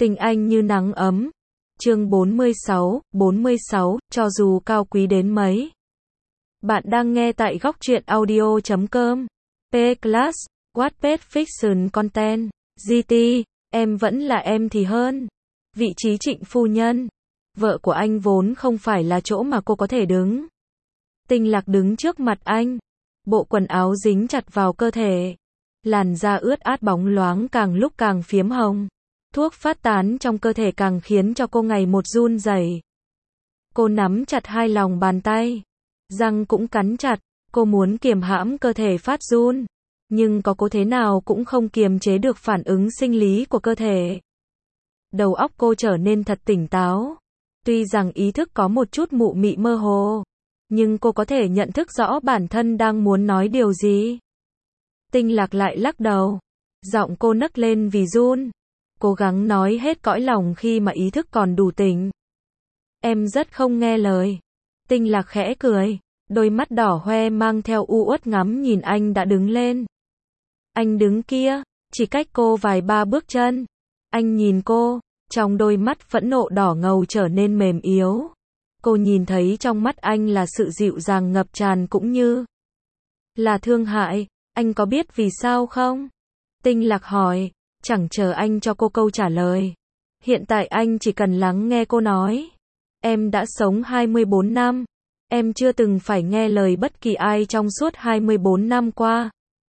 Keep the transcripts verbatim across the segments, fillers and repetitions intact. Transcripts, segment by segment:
Tình anh như nắng ấm. Chương bốn mươi sáu, bốn mươi sáu, cho dù cao quý đến mấy. Bạn đang nghe tại góc truyện audio chấm com. P-Class, Wattpad Fiction Content, giê tê, em vẫn là em thì hơn. Vị trí Trịnh phu nhân. Vợ của anh vốn không phải là chỗ mà cô có thể đứng. Tinh Lạc đứng trước mặt anh. Bộ quần áo dính chặt vào cơ thể. Làn da ướt át bóng loáng càng lúc càng phiếm hồng. Thuốc phát tán trong cơ thể càng khiến cho cô ngày một run rẩy. Cô nắm chặt hai lòng bàn tay. Răng cũng cắn chặt. Cô muốn kiềm hãm cơ thể phát run. Nhưng có cố thế nào cũng không kiềm chế được phản ứng sinh lý của cơ thể. Đầu óc cô trở nên thật tỉnh táo. Tuy rằng ý thức có một chút mụ mị mơ hồ. Nhưng cô có thể nhận thức rõ bản thân đang muốn nói điều gì. Tinh Lạc lại lắc đầu. Giọng cô nấc lên vì run. Cố gắng nói hết cõi lòng khi mà ý thức còn đủ tỉnh. Em rất không nghe lời. Tinh Lạc khẽ cười. Đôi mắt đỏ hoe mang theo u uất ngắm nhìn anh đã đứng lên. Anh đứng kia, chỉ cách cô vài ba bước chân. Anh nhìn cô, trong đôi mắt phẫn nộ đỏ ngầu trở nên mềm yếu. Cô nhìn thấy trong mắt anh là sự dịu dàng ngập tràn cũng như là thương hại. Anh có biết vì sao không? Tinh Lạc hỏi, chẳng chờ anh cho cô câu trả lời. Hiện tại anh chỉ cần lắng nghe cô nói. Em đã sống hai mươi bốn năm. Em chưa từng phải nghe lời bất kỳ ai trong suốt hai mươi bốn năm qua.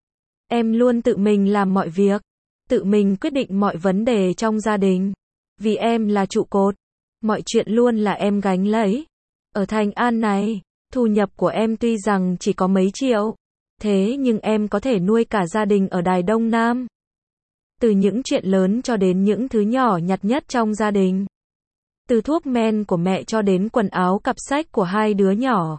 Em luôn tự mình làm mọi việc. Tự mình quyết định mọi vấn đề trong gia đình. Vì em là trụ cột. Mọi chuyện luôn là em gánh lấy. Ở Thành An này, thu nhập của em tuy rằng chỉ có mấy triệu. Thế nhưng em có thể nuôi cả gia đình ở Đài Đông Nam. Từ những chuyện lớn cho đến những thứ nhỏ nhặt nhất trong gia đình. Từ thuốc men của mẹ cho đến quần áo cặp sách của hai đứa nhỏ.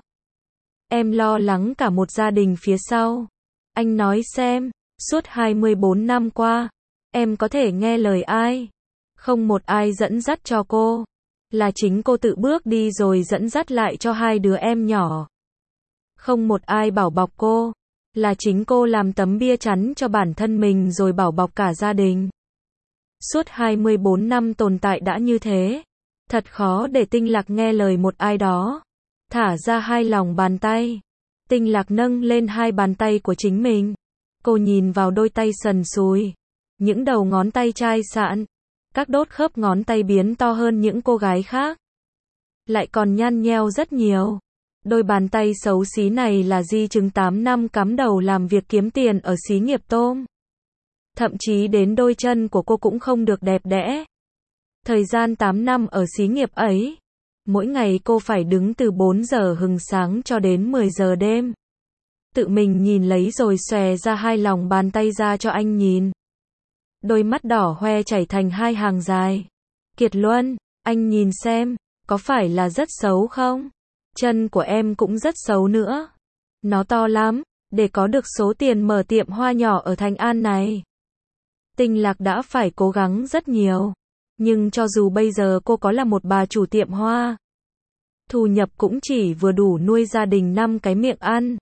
Em lo lắng cả một gia đình phía sau. Anh nói xem, suốt hai mươi bốn năm qua, em có thể nghe lời ai? Không một ai dẫn dắt cho cô. Là chính cô tự bước đi rồi dẫn dắt lại cho hai đứa em nhỏ. Không một ai bảo bọc cô. Là chính cô làm tấm bia chắn cho bản thân mình rồi bảo bọc cả gia đình. Suốt hai mươi bốn năm tồn tại đã như thế. Thật khó để Tinh Lạc nghe lời một ai đó. Thả ra hai lòng bàn tay. Tinh Lạc nâng lên hai bàn tay của chính mình. Cô nhìn vào đôi tay sần sùi. Những đầu ngón tay chai sạn. Các đốt khớp ngón tay biến to hơn những cô gái khác. Lại còn nhăn nheo rất nhiều. Đôi bàn tay xấu xí này là di chứng tám năm cắm đầu làm việc kiếm tiền ở xí nghiệp tôm. Thậm chí đến đôi chân của cô cũng không được đẹp đẽ. Thời gian tám năm ở xí nghiệp ấy, mỗi ngày cô phải đứng từ bốn giờ hừng sáng cho đến mười giờ đêm. Tự mình nhìn lấy rồi xòe ra hai lòng bàn tay ra cho anh nhìn. Đôi mắt đỏ hoe chảy thành hai hàng dài. Kiệt Luân, anh nhìn xem, có phải là rất xấu không? Chân của em cũng rất xấu nữa. Nó to lắm, để có được số tiền mở tiệm hoa nhỏ ở Thành An này. Tinh Lạc đã phải cố gắng rất nhiều. Nhưng cho dù bây giờ cô có là một bà chủ tiệm hoa, thu nhập cũng chỉ vừa đủ nuôi gia đình năm cái miệng ăn.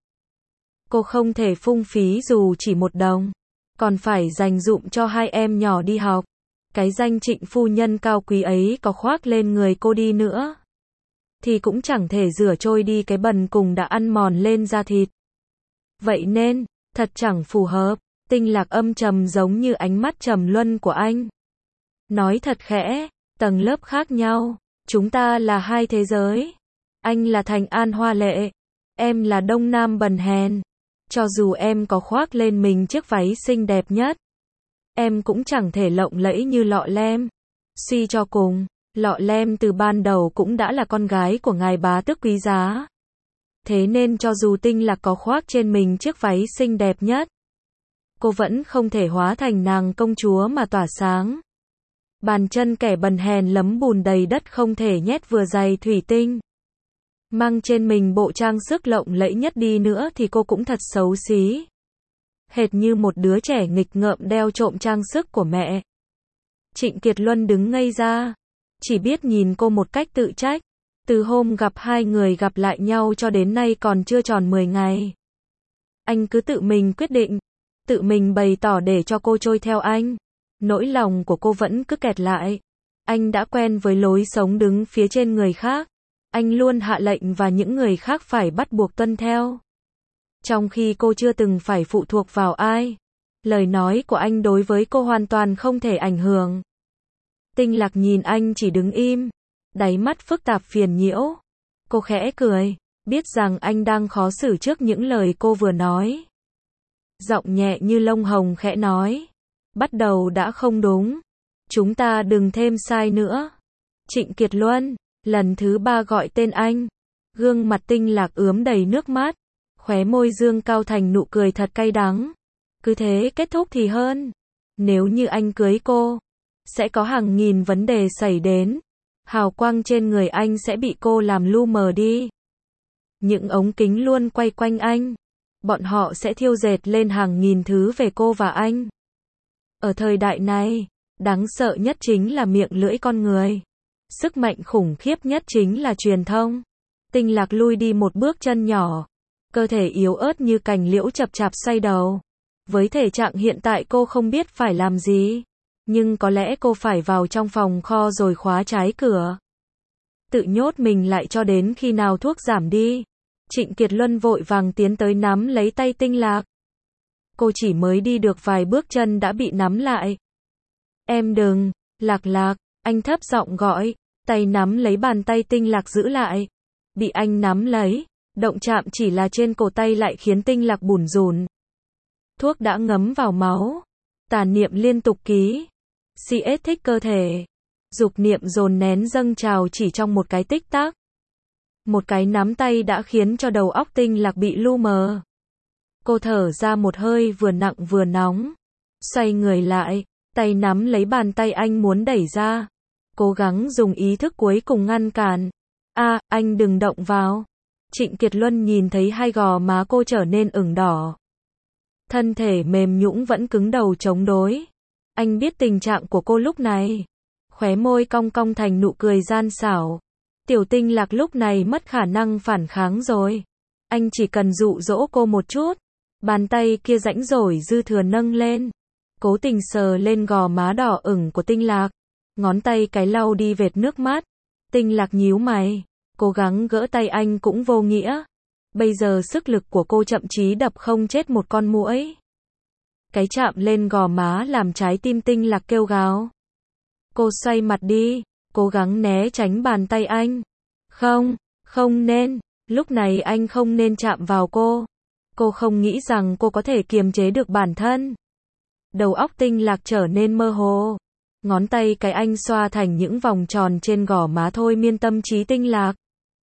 Cô không thể phung phí dù chỉ một đồng. Còn phải dành dụm cho hai em nhỏ đi học. Cái danh Trịnh phu nhân cao quý ấy có khoác lên người cô đi nữa thì cũng chẳng thể rửa trôi đi cái bần cùng đã ăn mòn lên da thịt. Vậy nên, thật chẳng phù hợp. Tinh Lạc âm trầm giống như ánh mắt trầm luân của anh. Nói thật khẽ, tầng lớp khác nhau. Chúng ta là hai thế giới. Anh là Thành An hoa lệ. Em là Đông Nam bần hèn. Cho dù em có khoác lên mình chiếc váy xinh đẹp nhất, em cũng chẳng thể lộng lẫy như Lọ Lem. Suy cho cùng, Lọ Lem từ ban đầu cũng đã là con gái của ngài bá tước quý giá. Thế nên cho dù Tinh Lạc có khoác trên mình chiếc váy xinh đẹp nhất, cô vẫn không thể hóa thành nàng công chúa mà tỏa sáng. Bàn chân kẻ bần hèn lấm bùn đầy đất không thể nhét vừa giày thủy tinh. Mang trên mình bộ trang sức lộng lẫy nhất đi nữa thì cô cũng thật xấu xí. Hệt như một đứa trẻ nghịch ngợm đeo trộm trang sức của mẹ. Trịnh Kiệt Luân đứng ngây ra. Chỉ biết nhìn cô một cách tự trách. Từ hôm gặp hai người gặp lại nhau cho đến nay còn chưa tròn mười ngày. Anh cứ tự mình quyết định. Tự mình bày tỏ để cho cô trôi theo anh. Nỗi lòng của cô vẫn cứ kẹt lại. Anh đã quen với lối sống đứng phía trên người khác. Anh luôn hạ lệnh và những người khác phải bắt buộc tuân theo. Trong khi cô chưa từng phải phụ thuộc vào ai. Lời nói của anh đối với cô hoàn toàn không thể ảnh hưởng. Tinh Lạc nhìn anh chỉ đứng im, đáy mắt phức tạp phiền nhiễu. Cô khẽ cười, biết rằng anh đang khó xử trước những lời cô vừa nói. Giọng nhẹ như lông hồng khẽ nói, bắt đầu đã không đúng. Chúng ta đừng thêm sai nữa. Trịnh Kiệt Luân, lần thứ ba gọi tên anh. Gương mặt Tinh Lạc ướm đầy nước mắt, khóe môi dương cao thành nụ cười thật cay đắng. Cứ thế kết thúc thì hơn. Nếu như anh cưới cô, sẽ có hàng nghìn vấn đề xảy đến. Hào quang trên người anh sẽ bị cô làm lu mờ đi. Những ống kính luôn quay quanh anh. Bọn họ sẽ thiêu dệt lên hàng nghìn thứ về cô và anh. Ở thời đại này, đáng sợ nhất chính là miệng lưỡi con người. Sức mạnh khủng khiếp nhất chính là truyền thông. Tinh Lạc lui đi một bước chân nhỏ. Cơ thể yếu ớt như cành liễu chập chạp xoay đầu. Với thể trạng hiện tại cô không biết phải làm gì. Nhưng có lẽ cô phải vào trong phòng kho rồi khóa trái cửa. Tự nhốt mình lại cho đến khi nào thuốc giảm đi. Trịnh Kiệt Luân vội vàng tiến tới nắm lấy tay Tinh Lạc. Cô chỉ mới đi được vài bước chân đã bị nắm lại. Em đừng, Lạc Lạc, anh thấp giọng gọi, tay nắm lấy bàn tay Tinh Lạc giữ lại. Bị anh nắm lấy, động chạm chỉ là trên cổ tay lại khiến Tinh Lạc bủn rủn. Thuốc đã ngấm vào máu. Tàn niệm liên tục ký. xê ét thích cơ thể. Dục niệm dồn nén dâng trào chỉ trong một cái tích tắc. Một cái nắm tay đã khiến cho đầu óc Tinh Lạc bị lu mờ. Cô thở ra một hơi vừa nặng vừa nóng. Xoay người lại, tay nắm lấy bàn tay anh muốn đẩy ra. Cố gắng dùng ý thức cuối cùng ngăn cản. A, à, anh đừng động vào. Trịnh Kiệt Luân nhìn thấy hai gò má cô trở nên ửng đỏ. Thân thể mềm nhũn vẫn cứng đầu chống đối. Anh biết tình trạng của cô lúc này. Khóe môi cong cong thành nụ cười gian xảo. Tiểu Tinh Lạc lúc này mất khả năng phản kháng rồi. Anh chỉ cần dụ dỗ cô một chút. Bàn tay kia rãnh rỗi dư thừa nâng lên. Cố tình sờ lên gò má đỏ ửng của Tinh Lạc. Ngón tay cái lau đi vệt nước mắt. Tinh Lạc nhíu mày. Cố gắng gỡ tay anh cũng vô nghĩa. Bây giờ sức lực của cô chậm chí đập không chết một con muỗi. Cái chạm lên gò má làm trái tim Tinh Lạc kêu gào. Cô xoay mặt đi, cố gắng né tránh bàn tay anh. Không, không nên, lúc này anh không nên chạm vào cô. Cô không nghĩ rằng cô có thể kiềm chế được bản thân. Đầu óc Tinh Lạc trở nên mơ hồ. Ngón tay cái anh xoa thành những vòng tròn trên gò má thôi miên tâm trí Tinh Lạc.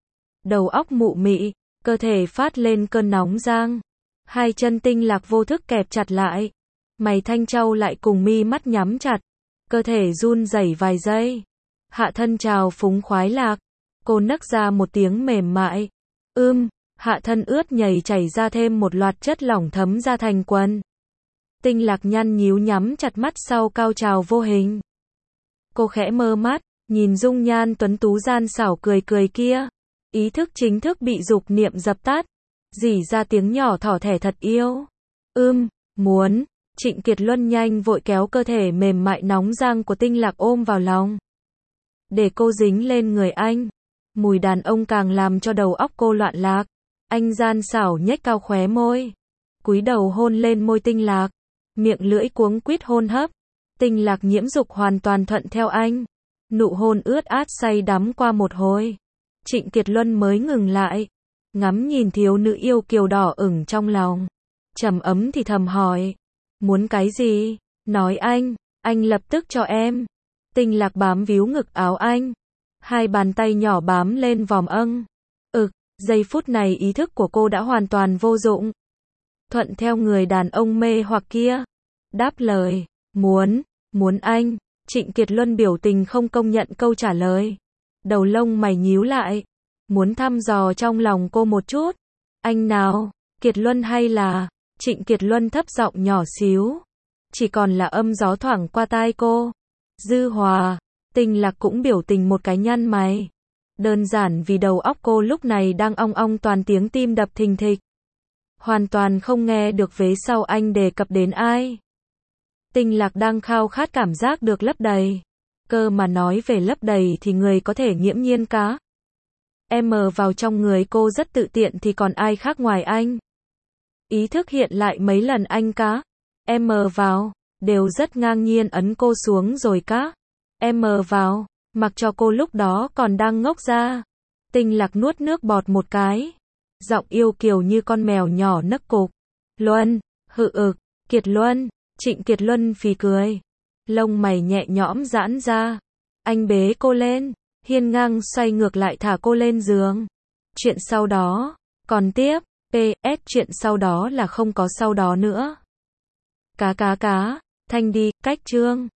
Đầu óc mụ mị, cơ thể phát lên cơn nóng rang. Hai chân Tinh Lạc vô thức kẹp chặt lại. Mày thanh trao lại cùng mi mắt nhắm chặt. Cơ thể run rẩy vài giây. Hạ thân trào phúng khoái lạc. Cô nấc ra một tiếng mềm mại. Ưm, hạ thân ướt nhảy chảy ra thêm một loạt chất lỏng thấm ra thành quần. Tinh Lạc nhăn nhíu nhắm chặt mắt sau cao trào vô hình. Cô khẽ mơ mắt, nhìn dung nhan tuấn tú gian xảo cười cười kia. Ý thức chính thức bị dục niệm dập tắt. Rỉ ra tiếng nhỏ thỏ thẻ thật yêu. Ưm, muốn. Trịnh Kiệt Luân nhanh vội kéo cơ thể mềm mại nóng rang của Tinh Lạc ôm vào lòng. Để cô dính lên người anh. Mùi đàn ông càng làm cho đầu óc cô loạn lạc. Anh gian xảo nhếch cao khóe môi. Cúi đầu hôn lên môi Tinh Lạc. Miệng lưỡi cuống quýt hôn hấp. Tinh Lạc nhiễm dục hoàn toàn thuận theo anh. Nụ hôn ướt át say đắm qua một hồi. Trịnh Kiệt Luân mới ngừng lại. Ngắm nhìn thiếu nữ yêu kiều đỏ ửng trong lòng. Trầm ấm thì thầm hỏi. Muốn cái gì? Nói anh, anh lập tức cho em. Tinh Lạc bám víu ngực áo anh. Hai bàn tay nhỏ bám lên vòm âng. Ực, giây phút này ý thức của cô đã hoàn toàn vô dụng. Thuận theo người đàn ông mê hoặc kia. Đáp lời, muốn, muốn anh. Trịnh Kiệt Luân biểu tình không công nhận câu trả lời. Đầu lông mày nhíu lại. Muốn thăm dò trong lòng cô một chút. Anh nào, Kiệt Luân hay là... Trịnh Kiệt Luân thấp giọng nhỏ xíu. Chỉ còn là âm gió thoảng qua tai cô. Dư Hòa. Tinh Lạc cũng biểu tình một cái nhăn mày. Đơn giản vì đầu óc cô lúc này đang ong ong toàn tiếng tim đập thình thịch. Hoàn toàn không nghe được vế sau anh đề cập đến ai. Tinh Lạc đang khao khát cảm giác được lấp đầy. Cơ mà nói về lấp đầy thì người có thể nghiễm nhiên cá. Em vào trong người cô rất tự tiện thì còn ai khác ngoài anh. Ý thức hiện lại mấy lần anh cá. Em vào, đều rất ngang nhiên ấn cô xuống rồi cá. Em vào, mặc cho cô lúc đó còn đang ngốc ra. Tinh Lạc nuốt nước bọt một cái. Giọng yêu kiều như con mèo nhỏ nấc cục. Luân, hự ực, Kiệt Luân, Trịnh Kiệt Luân phì cười. Lông mày nhẹ nhõm giãn ra. Anh bế cô lên, hiên ngang xoay ngược lại thả cô lên giường. Chuyện sau đó, còn tiếp, pê ét chuyện sau đó là không có sau đó nữa. Cá cá cá, Thanh đi, cách chương.